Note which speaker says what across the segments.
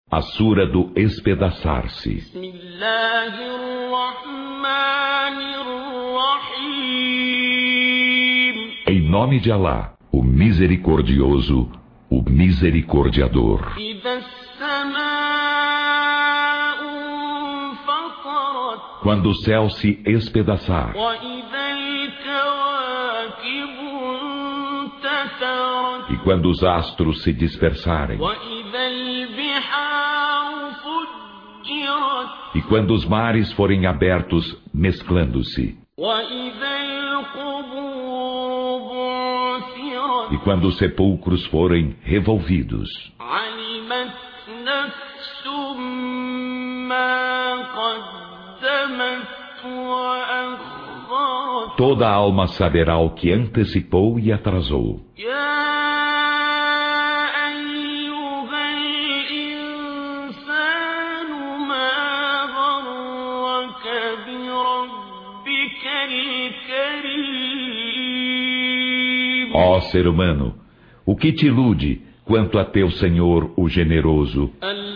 Speaker 1: A Sura do Espedaçar-se. Em nome de Alá, o Misericordioso, o Misericordiador. Quando o céu se espedaçar, e quando os astros se dispersarem, e quando os mares forem abertos mesclando-se, e quando os sepulcros forem revolvidos, toda alma saberá o que antecipou e atrasou. Ó ser humano, o que te ilude quanto a teu Senhor, o generoso,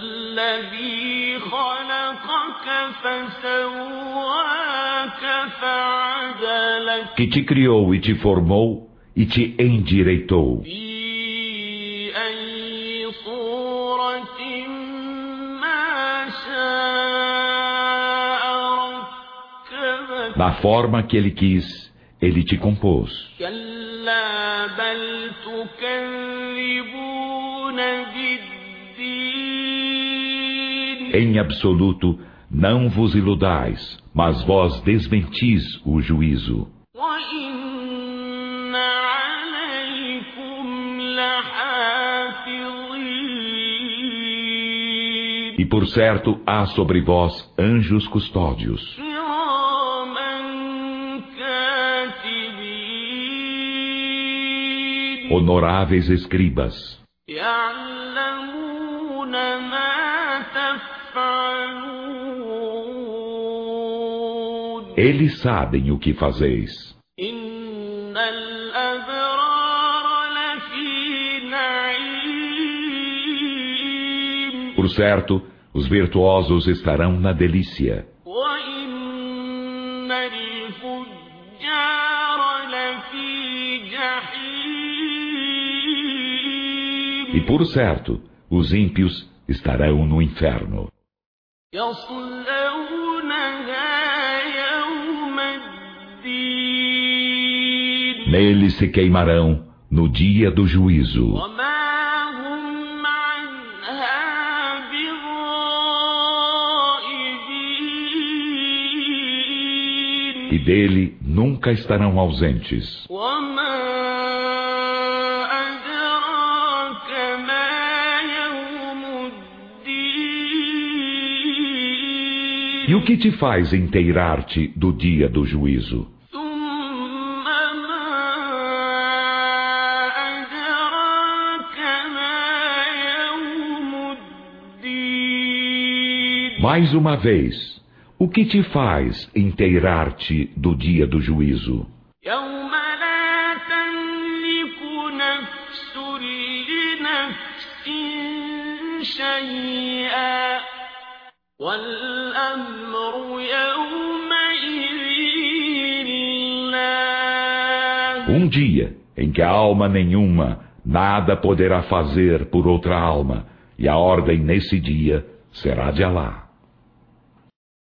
Speaker 1: que te criou e te formou e te endireitou, na forma que ele quis, ele te compôs. Em absoluto, não vos iludais, mas vós desmentis o juízo. E por certo há sobre vós anjos custódios, honoráveis escribas. Eles sabem o que fazeis. Por certo, os virtuosos estarão na delícia. E por certo, os ímpios estarão no inferno. Neles se queimarão no dia do juízo. E dele nunca estarão ausentes. E o que te faz inteirar-te do dia do juízo? Mais uma vez, o que te faz inteirar-te do dia do juízo? Um dia em que a alma nenhuma nada poderá fazer por outra alma, e a ordem nesse dia será de Alá.